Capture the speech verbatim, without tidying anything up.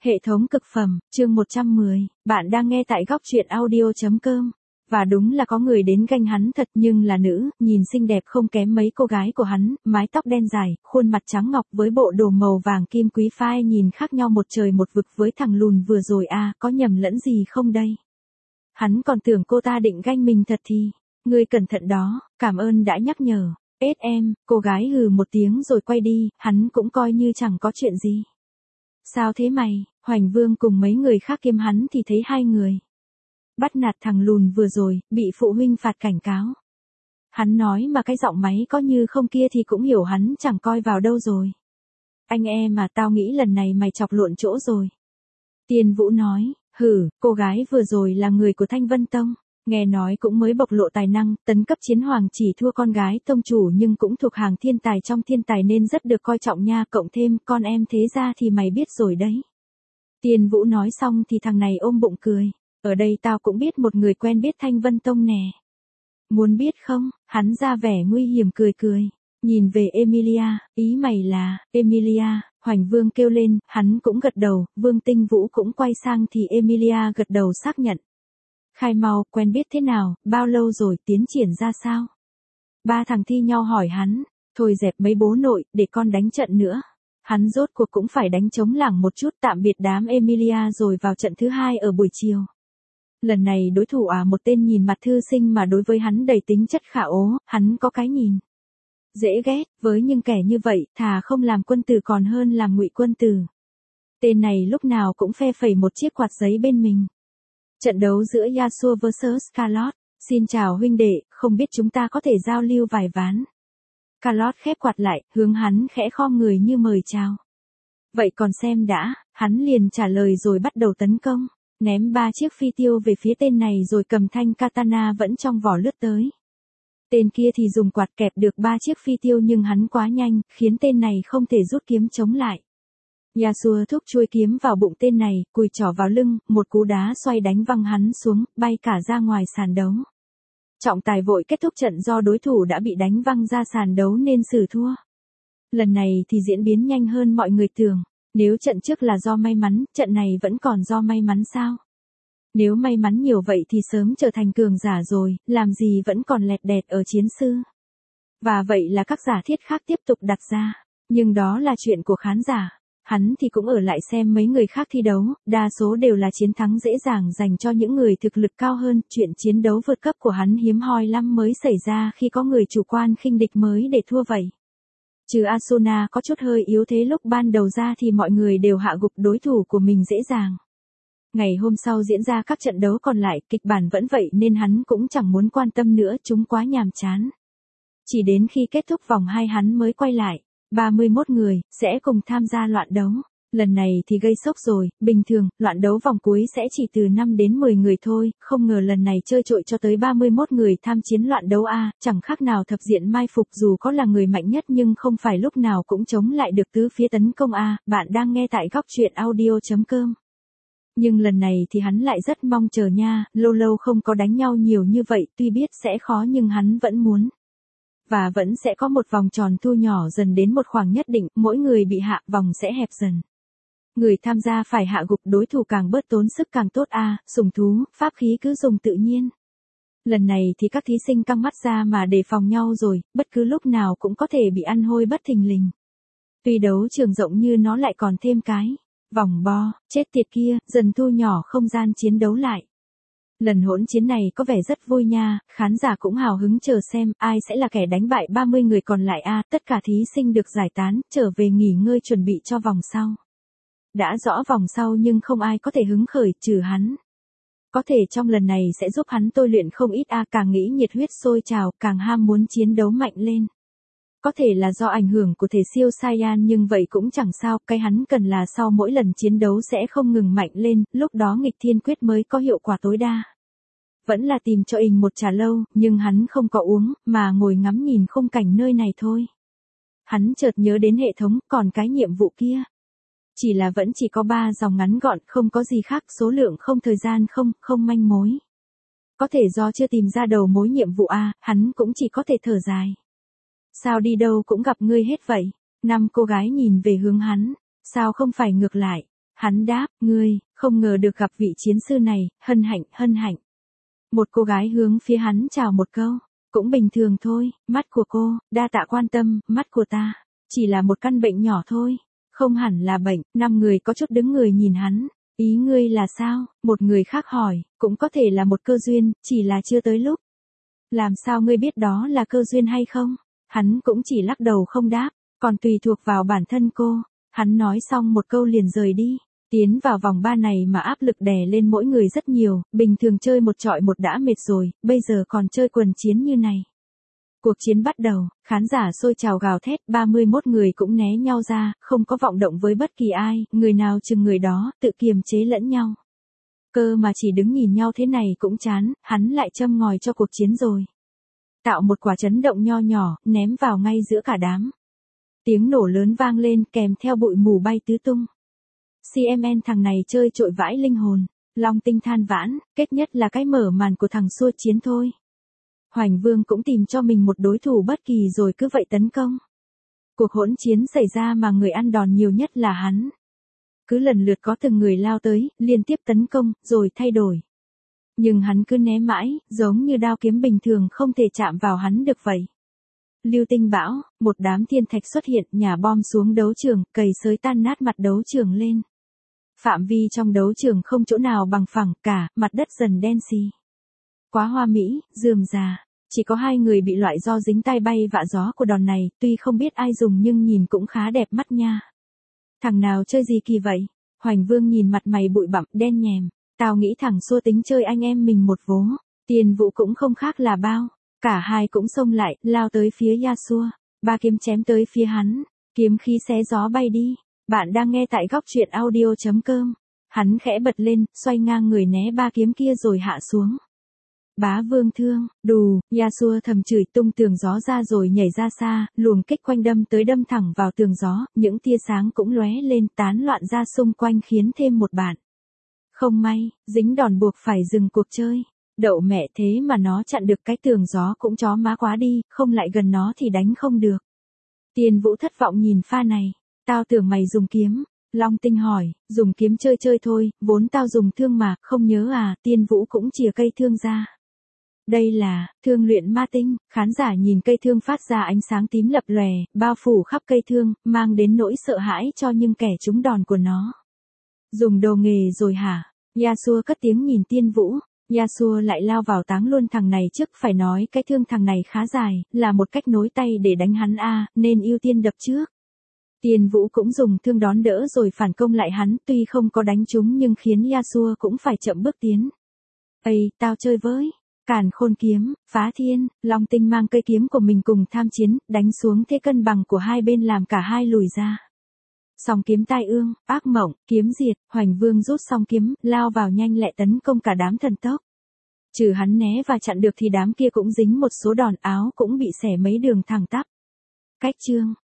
Hệ thống cực phẩm, chương một trăm mười, bạn đang nghe tại góc truyện audio.com. Và đúng là có người đến ganh hắn thật nhưng là nữ, nhìn xinh đẹp không kém mấy cô gái của hắn, mái tóc đen dài, khuôn mặt trắng ngọc với bộ đồ màu vàng kim quý phai nhìn khác nhau một trời một vực với thằng lùn vừa rồi à, có nhầm lẫn gì không đây? Hắn còn tưởng cô ta định ganh mình thật thì, ngươi cẩn thận đó, cảm ơn đã nhắc nhở. Ết em, cô gái hừ một tiếng rồi quay đi, hắn cũng coi như chẳng có chuyện gì. Sao thế mày? Hoành Vương cùng mấy người khác kiêm hắn thì thấy hai người bắt nạt thằng lùn vừa rồi, bị phụ huynh phạt cảnh cáo. Hắn nói mà cái giọng máy có như không kia thì cũng hiểu hắn chẳng coi vào đâu rồi. Anh em mà tao nghĩ lần này mày chọc lộn chỗ rồi. Tiên Vũ nói, hử, cô gái vừa rồi là người của Thanh Vân Tông. Nghe nói cũng mới bộc lộ tài năng, tấn cấp chiến hoàng chỉ thua con gái tông chủ nhưng cũng thuộc hàng thiên tài trong thiên tài nên rất được coi trọng nha, cộng thêm con em thế ra thì mày biết rồi đấy. Tiên Vũ nói xong thì thằng này ôm bụng cười, ở đây tao cũng biết một người quen biết Thanh Vân Tông nè. Muốn biết không? Hắn ra vẻ nguy hiểm cười cười, nhìn về Emilia, ý mày là, Emilia, Hoành Vương kêu lên, hắn cũng gật đầu, Vương Tinh Vũ cũng quay sang thì Emilia gật đầu xác nhận. Khai mau, quen biết thế nào, bao lâu rồi, tiến triển ra sao? Ba thằng thi nhau hỏi hắn, thôi dẹp mấy bố nội, để con đánh trận nữa. Hắn rốt cuộc cũng phải đánh chống lảng một chút tạm biệt đám Emilia rồi vào trận thứ hai ở buổi chiều. Lần này đối thủ à một tên nhìn mặt thư sinh mà đối với hắn đầy tính chất khả ố, hắn có cái nhìn dễ ghét, với những kẻ như vậy, thà không làm quân tử còn hơn làm ngụy quân tử. Tên này lúc nào cũng phe phẩy một chiếc quạt giấy bên mình. Trận đấu giữa Yasuo versus Carlot. Xin chào huynh đệ, không biết chúng ta có thể giao lưu vài ván. Carlot khép quạt lại, hướng hắn khẽ khom người như mời chào. Vậy còn xem đã, hắn liền trả lời rồi bắt đầu tấn công, ném ba chiếc phi tiêu về phía tên này rồi cầm thanh katana vẫn trong vỏ lướt tới. Tên kia thì dùng quạt kẹp được ba chiếc phi tiêu nhưng hắn quá nhanh, khiến tên này không thể rút kiếm chống lại. Yasuo thúc chuôi kiếm vào bụng tên này, cùi trỏ vào lưng, một cú đá xoay đánh văng hắn xuống, bay cả ra ngoài sàn đấu. Trọng tài vội kết thúc trận do đối thủ đã bị đánh văng ra sàn đấu nên xử thua. Lần này thì diễn biến nhanh hơn mọi người tưởng. Nếu trận trước là do may mắn, trận này vẫn còn do may mắn sao? Nếu may mắn nhiều vậy thì sớm trở thành cường giả rồi, làm gì vẫn còn lẹt đẹt ở chiến sư. Và vậy là các giả thiết khác tiếp tục đặt ra. Nhưng đó là chuyện của khán giả. Hắn thì cũng ở lại xem mấy người khác thi đấu, đa số đều là chiến thắng dễ dàng dành cho những người thực lực cao hơn, chuyện chiến đấu vượt cấp của hắn hiếm hoi lắm mới xảy ra khi có người chủ quan khinh địch mới để thua vậy. Trừ Asuna có chút hơi yếu thế lúc ban đầu ra thì mọi người đều hạ gục đối thủ của mình dễ dàng. Ngày hôm sau diễn ra các trận đấu còn lại, kịch bản vẫn vậy nên hắn cũng chẳng muốn quan tâm nữa, chúng quá nhàm chán. Chỉ đến khi kết thúc vòng hai hắn mới quay lại. ba mươi mốt người, sẽ cùng tham gia loạn đấu. Lần này thì gây sốc rồi, bình thường, loạn đấu vòng cuối sẽ chỉ từ năm đến mười người thôi, không ngờ lần này chơi trội cho tới ba mươi mốt người tham chiến loạn đấu A, chẳng khác nào thập diện mai phục dù có là người mạnh nhất nhưng không phải lúc nào cũng chống lại được tứ phía tấn công A, bạn đang nghe tại góc truyện audio.com. Nhưng lần này thì hắn lại rất mong chờ nha, lâu lâu không có đánh nhau nhiều như vậy, tuy biết sẽ khó nhưng hắn vẫn muốn. Và vẫn sẽ có một vòng tròn thu nhỏ dần đến một khoảng nhất định, mỗi người bị hạ, vòng sẽ hẹp dần. Người tham gia phải hạ gục đối thủ càng bớt tốn sức càng tốt a, à, sủng thú, pháp khí cứ dùng tự nhiên. Lần này thì các thí sinh căng mắt ra mà đề phòng nhau rồi, bất cứ lúc nào cũng có thể bị ăn hôi bất thình lình. Tuy đấu trường rộng như nó lại còn thêm cái vòng bo, chết tiệt kia, dần thu nhỏ không gian chiến đấu lại. Lần hỗn chiến này có vẻ rất vui nha, khán giả cũng hào hứng chờ xem ai sẽ là kẻ đánh bại ba mươi người còn lại a, à, tất cả thí sinh được giải tán, trở về nghỉ ngơi chuẩn bị cho vòng sau. Đã rõ vòng sau nhưng không ai có thể hứng khởi trừ hắn. Có thể trong lần này sẽ giúp hắn tôi luyện không ít a, à, càng nghĩ nhiệt huyết sôi trào, càng ham muốn chiến đấu mạnh lên. Có thể là do ảnh hưởng của thể siêu Saiyan nhưng vậy cũng chẳng sao, cái hắn cần là sau mỗi lần chiến đấu sẽ không ngừng mạnh lên, lúc đó nghịch thiên quyết mới có hiệu quả tối đa. Vẫn là tìm cho ình một trà lâu, nhưng hắn không có uống, mà ngồi ngắm nhìn khung cảnh nơi này thôi. Hắn chợt nhớ đến hệ thống, còn cái nhiệm vụ kia. Chỉ là vẫn chỉ có ba dòng ngắn gọn, không có gì khác, số lượng không, thời gian không, không manh mối. Có thể do chưa tìm ra đầu mối nhiệm vụ a, hắn cũng chỉ có thể thở dài. Sao đi đâu cũng gặp ngươi hết vậy? Năm cô gái nhìn về hướng hắn. Sao không phải ngược lại? Hắn đáp, ngươi, không ngờ được gặp vị chiến sư này, hân hạnh, hân hạnh. Một cô gái hướng phía hắn chào một câu, cũng bình thường thôi, mắt của cô, đa tạ quan tâm, mắt của ta, chỉ là một căn bệnh nhỏ thôi, không hẳn là bệnh. Năm người có chút đứng người nhìn hắn, ý ngươi là sao? Một người khác hỏi, cũng có thể là một cơ duyên, chỉ là chưa tới lúc. Làm sao ngươi biết đó là cơ duyên hay không? Hắn cũng chỉ lắc đầu không đáp, còn tùy thuộc vào bản thân cô. Hắn nói xong một câu liền rời đi. Tiến vào vòng ba này mà áp lực đè lên mỗi người rất nhiều, bình thường chơi một trọi một đã mệt rồi, bây giờ còn chơi quần chiến như này. Cuộc chiến bắt đầu, khán giả sôi trào gào thét, ba mươi mốt người cũng né nhau ra, không có vọng động với bất kỳ ai, người nào chừng người đó, tự kiềm chế lẫn nhau. Cơ mà chỉ đứng nhìn nhau thế này cũng chán, hắn lại châm ngòi cho cuộc chiến rồi. Tạo một quả chấn động nho nhỏ, ném vào ngay giữa cả đám. Tiếng nổ lớn vang lên kèm theo bụi mù bay tứ tung. xê em en thằng này chơi trội vãi linh hồn, Long Tinh than vãn, kết nhất là cái mở màn của thằng xua chiến thôi. Hoành Vương cũng tìm cho mình một đối thủ bất kỳ rồi cứ vậy tấn công. Cuộc hỗn chiến xảy ra mà người ăn đòn nhiều nhất là hắn. Cứ lần lượt có từng người lao tới, liên tiếp tấn công, rồi thay đổi. Nhưng hắn cứ né mãi, giống như đao kiếm bình thường không thể chạm vào hắn được vậy. Lưu tinh bão, một đám thiên thạch xuất hiện, nhả bom xuống đấu trường, cầy xới tan nát mặt đấu trường lên. Phạm vi trong đấu trường không chỗ nào bằng phẳng cả, mặt đất dần đen xì. Quá hoa mỹ, rườm rà, chỉ có hai người bị loại do dính tai bay vạ gió của đòn này, tuy không biết ai dùng nhưng nhìn cũng khá đẹp mắt nha. Thằng nào chơi gì kỳ vậy? Hoành Vương nhìn mặt mày bụi bặm, đen nhèm, tao nghĩ thằng xua tính chơi anh em mình một vố, Tiền Vũ cũng không khác là bao. Cả hai cũng xông lại, lao tới phía Yasuo. Ba kiếm chém tới phía hắn. Kiếm khí xé gió bay đi. Bạn đang nghe tại góc truyện audio chấm com. Hắn khẽ bật lên, xoay ngang người né ba kiếm kia rồi hạ xuống. Bá Vương thương, đù, Yasuo thầm chửi tung tường gió ra rồi nhảy ra xa, luồng kích quanh đâm tới đâm thẳng vào tường gió, những tia sáng cũng lóe lên tán loạn ra xung quanh khiến thêm một bạn. Không may, dính đòn buộc phải dừng cuộc chơi. Đậu mẹ thế mà nó chặn được cái tường gió cũng chó má quá đi, không lại gần nó thì đánh không được. Tiền Vũ thất vọng nhìn pha này, tao tưởng mày dùng kiếm. Long Tinh hỏi, dùng kiếm chơi chơi thôi, vốn tao dùng thương mà, không nhớ à, Tiên Vũ cũng chìa cây thương ra. Đây là, thương luyện ma tinh, khán giả nhìn cây thương phát ra ánh sáng tím lập lòe, bao phủ khắp cây thương, mang đến nỗi sợ hãi cho những kẻ trúng đòn của nó. Dùng đồ nghề rồi hả? Yasuo cất tiếng nhìn Tiên Vũ. Yasuo lại lao vào táng luôn thằng này trước, phải nói cái thương thằng này khá dài, là một cách nối tay để đánh hắn a, nên ưu tiên đập trước. Tiền Vũ cũng dùng thương đón đỡ rồi phản công lại hắn, tuy không có đánh trúng nhưng khiến Yasuo cũng phải chậm bước tiến. Ây, tao chơi với. Càn Khôn kiếm, phá thiên, Long Tinh mang cây kiếm của mình cùng tham chiến, đánh xuống thế cân bằng của hai bên làm cả hai lùi ra. Song kiếm tai ương, ác mộng, kiếm diệt, Hoành Vương rút song kiếm, lao vào nhanh lẹ tấn công cả đám thần tốc. Trừ hắn né và chặn được thì đám kia cũng dính một số đòn, áo cũng bị xẻ mấy đường thẳng tắp. Cách chương,